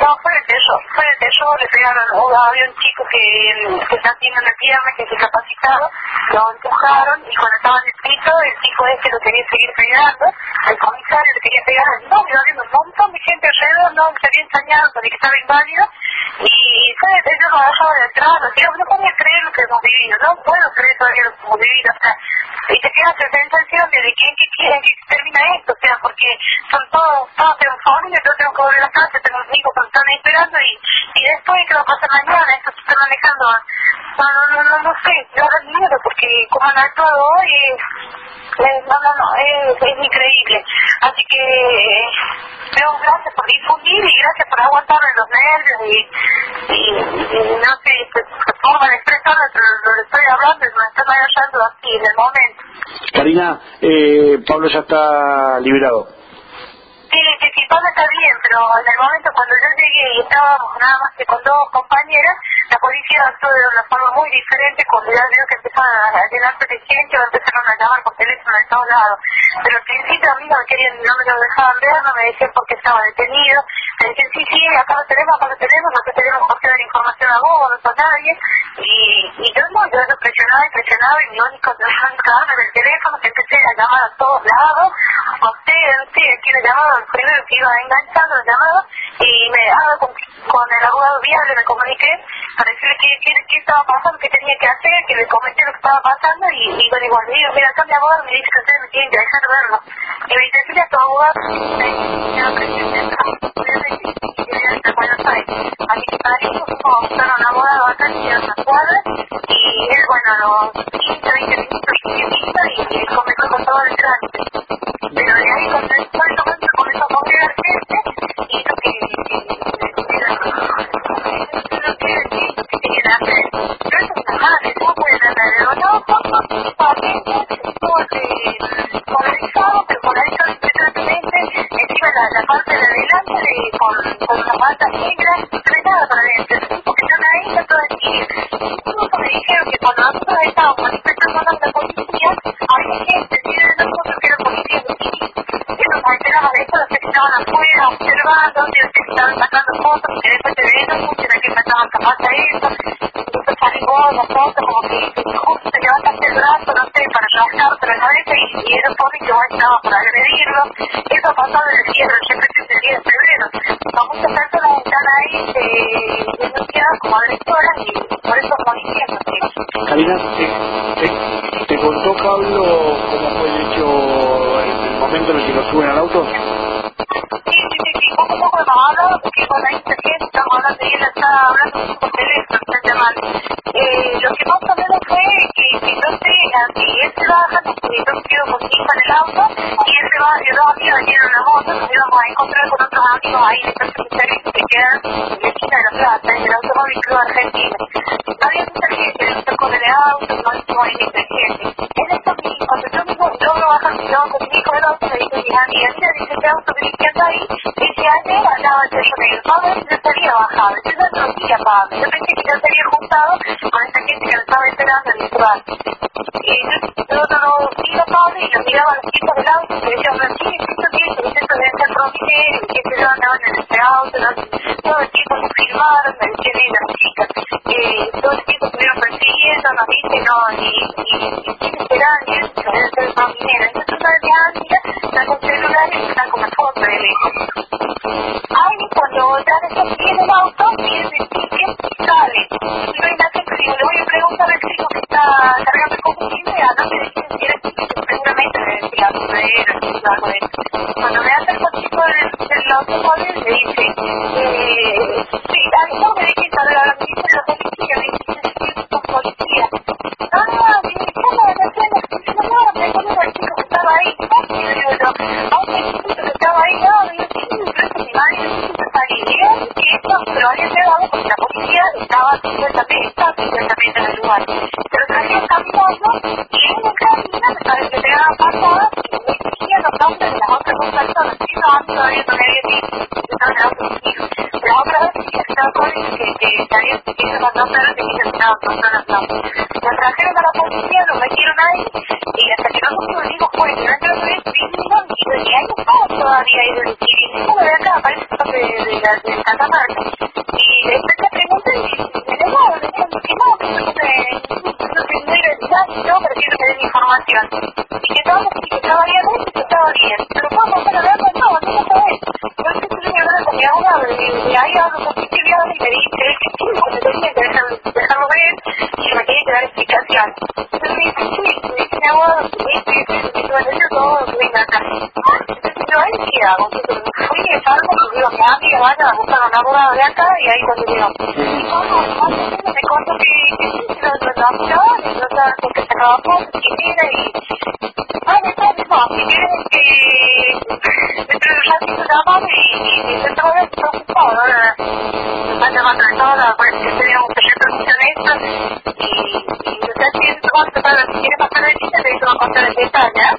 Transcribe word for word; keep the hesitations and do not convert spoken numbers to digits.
No, fue de tello, fue de tello, le pegaron, oh, había un chico que, que está haciendo la pierna, que es discapacitado, lo empujaron y cuando estaba en el piso, el tipo este lo quería seguir pegando, el comisario le quería pegar al novio, había un montón de gente alrededor, no se había ensañado con el que estaba inválido, y fue de tello, lo agarraba de atrás, o sea, no podía creer lo que hemos vivido, no puedo creer todavía lo que hemos vivido, o sea, y te queda esa sensación de que en qué quieren que termina esto, o sea, porque son todos, todos tenemos familia, todos tenemos que volver a casa, tenemos hijos que están ahí esperando y, y después qué va a pasar mañana, esto se está manejando, no, no, no, no, no sé, yo ahora miedo porque como han actuado hoy, eh, no, no, no, es, es increíble, así que pero gracias por difundir y gracias por aguantarme los nervios y, y, y no sé, se, se forma de expresar lo que estoy hablando y me está manejando así en el momento. Karina, eh, Pablo ya está liberado. Sí, sí, sí, todo está bien, pero en el momento cuando yo llegué y estábamos nada más que con dos compañeras, la policía actuó de una forma muy diferente, cuando ya vio que empezaron a llenarse de gente, o empezaron a llamar por teléfono de todos lados. Pero al principio a mí no me querían, no me lo dejaban ver, no me decían por qué estaba detenido, me decían, sí, sí, acá lo tenemos, acá lo tenemos, acá tenemos por qué dar información a vos, no sos nadie, y, y yo no, yo lo presionaba y presionaba, y mi único trabajo era el teléfono, que empecé a llamar a todos lados, a usted, a usted, a quien le llamaba, primero que iba enganchando el llamado y me ah, con, con el abogado viable me comuniqué para decirle qué, qué, qué estaba pasando, qué tenía que hacer, que le comenté lo que estaba pasando y, y bueno, igual le digo, mira, acá mi abogado me dice que ustedes me tienen que dejar verlo. Y me dice, decirle a tu abogado que Buenos Aires. Así que para eso fuimos a buscar a un abogado acá en una cuadra y él, bueno, a los quince, veinte minutos y y comenzó con todo el trámite. Pero de ahí cuando después comenzó a mover a la gente y hizo que lo que querían hacer. Pero eso es nada, no pueden andar de no, polarizado, pero polarizado impresionantemente, encima la, la parte de adelante de, con, con una manta negra, no hay nada para adentro, porque están ahí, está todo así. Incluso me dijeron que cuando nosotros estábamos manifestando a la policía, había gente, tiene nosotros que eran policías de civil, que nos enteraban de eso, los que estaban afuera observando, los que estaban sacando fotos, que después de eso, muchos de que estaban capaz de eso, después salió la foto como que justo te levantaste el brazo, no sé, para rascarte la cabeza y, y era foto y que vos estabas por agredirlo. Eso ha pasado en el cierre, siempre que es el diez de febrero. Son muchas personas que están ahí eh, denunciadas como agresoras y por eso policías no sé. Karina, ¿te, te, ¿te contó Pablo cómo fue el hecho, el, el momento en el que lo suben al auto? Sí, sí, sí, sí, poco a poco hemos hablado, porque con la internet estamos hablando y él está hablando por teléfono, está llamando. Eh, lo que más o menos fue que, que yo sé, así, él se baja, porque yo me quedo con mi hija en el auto, y él se va, yo dos amigos venían en una moto, nos íbamos a encontrar con otros amigos ahí de Plaza Miseria que quedan en la esquina de la plaza, en el Automóvil Club Argentina. Había mucha gente, nos tocó en el auto, no hicimos ahí mucha gente. En esto, cuando yo mismo logro bajar mi con mi hijo del auto, me dice mi amiga, mira, dice, este auto que dice acá ahí, dice, ayer andaba el sello negro, Pablo yo se había bajado, yo no lo conocía a Pablo, yo pensé que ya se había juntado con esta gente que lo estaba esperando en el lugar. Y yo no lo vi a Pablo y lo miraba a los chicos del auto y le decía, bueno, sí, esto sí, esto debe ser prominero, y que se yo andaban en este auto, ¿no? Todo el tiempo nos filmaron, me decían ahí las chicas, eh, todo el tiempo estuvieron persiguiendo, nos dicen, no, y, y, y sin esperar, y eso debe ser prominero. Entonces una de mis amigas saca un celular y me saca una foto de él. Ahí cuando ya después viene el auto, viene el ticket y sale. Y no hay nada que digo, le voy a preguntar al chico que está cargando el combustible, a no me decir si era chico, seguramente me decía algo de él, o algo de eso. Cuando me acerco al chico del, del automóvil, le dice, eh, sí, ahí no me dejes saber a la ministra de la policía, me dice, sí, son policía. Ah, me dice, ¿cómo me decían? No, no, me acuerdo del chico que estaba ahí, ¿no? Y yo digo, no, a un chico que estaba ahí, no, me dice, sí, pero es mi madre, no salí bien, y esto, pero había llegado porque la policía estaba supuestamente, estaba supuestamente en el lugar. Pero salían caminando, y en una cabina me parece que te daban pasadas, y me decían los nombres de las otras dos personas, y no, a mí todavía no me había dicho, que estaban en el auto conmigo. La otra vez que estaba con él, que, que comentarios que quieren mandar claro que quieren estar personas no. Lo trajeron a la policía, lo metieron ahí y hasta que nosotros lo dimos cuenta, no otra vez vinieron y ahí estamos todavía y ninguno de acá parece que son de, de, de, de Catamarca y después le pregunté y me negó, me dijeron que no, que no se no se no era nada, yo prefiero que den información y que todo que estaba bien y que estaba bien, pero ¿cómo pasar a verlo? No, no lo sabés. Yo sé que yo me hablaba con mi abogado de ahí algo positividad y me dijiste que sí, porque tenía que dejarlo ver y que me tenía que dar explicación. Entonces me dice, sí, me dice mi abogado, me dice que tú has hecho todo, que venga acá. Entonces yo ahí qué hago, entonces fui y salgo, pues digo, mi amiga vaya a buscar un abogado de acá y ahí cuando digo, y vamos, me contó que sí, que lo apoyaban y no sabes por qué sacaba fotos, que mira y... Ah, me está mismo, si quieres que... Dentro de un ratito llamamos y dentro de eso preocupado, ahora me están llamando de todas, parece que tenía un proyecto de funcionamiento y no sé si es cuánto, si quiere pasar de lista, te digo a contar el detalle, ¿eh?